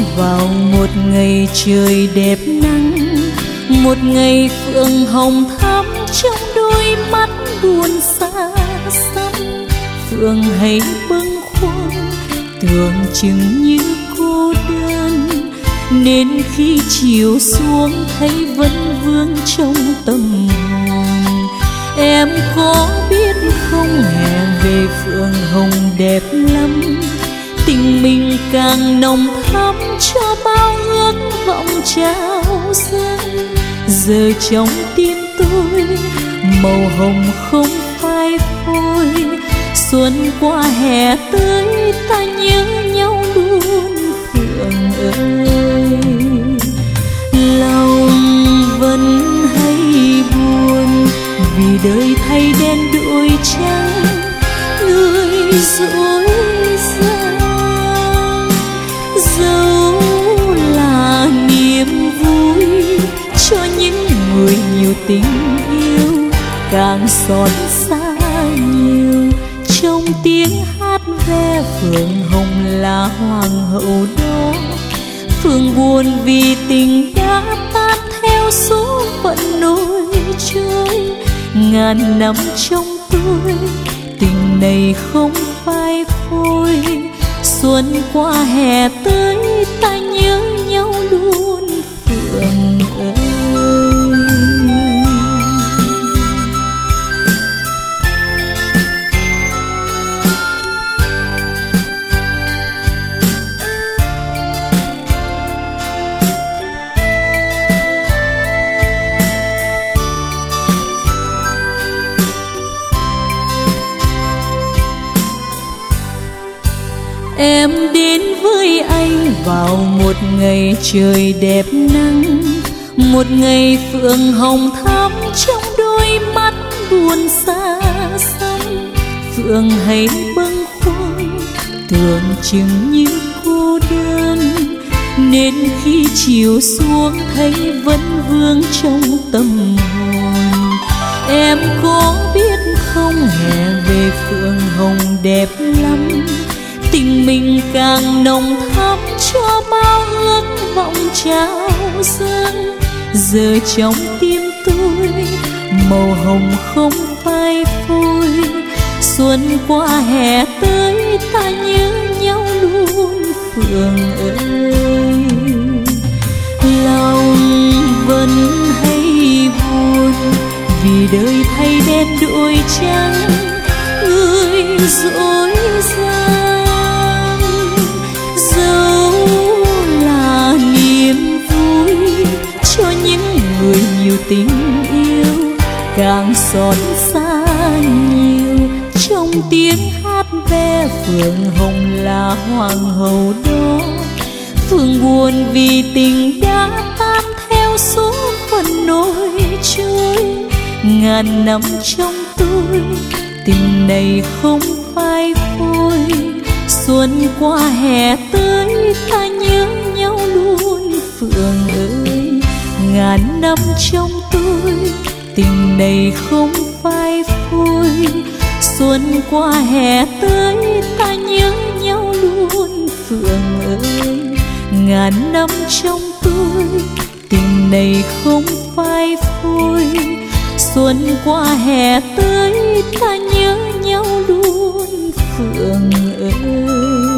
vào một ngày trời đẹp nắng, một ngày phượng hồng thắm trong đôi mắt buồn xa xăm. Phượng hay bâng khuâng tưởng chừng như cô đơn, nên khi chiều xuống thấy vẫn vương trong tâm hồn. Em có biết không, hè về phượng hồng đẹp lắm, tình mình càng nồng thắm cho bao ước vọng trao dâng. Giờ trong tim tôi màu hồng không phai phôi, xuân qua hè tới ta nhớ nhau luôn Phượng ơi. Lòng vẫn hay buồn vì đời thay đen đổi trắng, người dối gian dẫu là niềm vui cho những người nhiều tình yêu, càng xót xa nhiều trong tiếng hát ve phượng hồng là hoàng hậu đó. Phượng buồn vì tình đã tan theo số phận nổi trôi, ngàn năm trong tôi tình này không phai phôi. Xuân qua hè tới ta nhớ nhau luôn Phượng ơi. Em đến với anh vào một ngày trời đẹp nắng, một ngày phượng hồng thắm trong đôi mắt buồn xa xăm. Phượng hay bâng khuâng tưởng chừng như cô đơn, nên khi chiều xuống thấy vẫn vương trong tâm hồn. Em có biết không, hè về phượng hồng đẹp lắm, tình mình càng nồng thắm cho bao ước vọng trao dâng. Giờ trong tim tôi màu hồng không phai phôi, xuân qua hè tới ta nhớ nhau luôn Phượng ơi. Lòng vẫn hay buồn vì đời thay đen đổi trắng, người dối gian dẫu là niềm vui cho những người nhiều tình yêu, càng xót xa nhiều trong tiếng hát ve phượng hồng là hoàng hậu đó. Phượng buồn vì tình đã tan theo số phận nổi trôi, ngàn năm trong tôi tình này không phai phôi. Xuân qua hè tới ta nhớ nhau luôn Phượng ơi. Ngàn năm trong tôi tình này không phai phôi, xuân qua hè tới ta nhớ nhau luôn Phượng ơi. Ngàn năm trong tôi tình này không phai phôi, xuân qua hè tới ta nhớ nhau luôn Phượng ơi.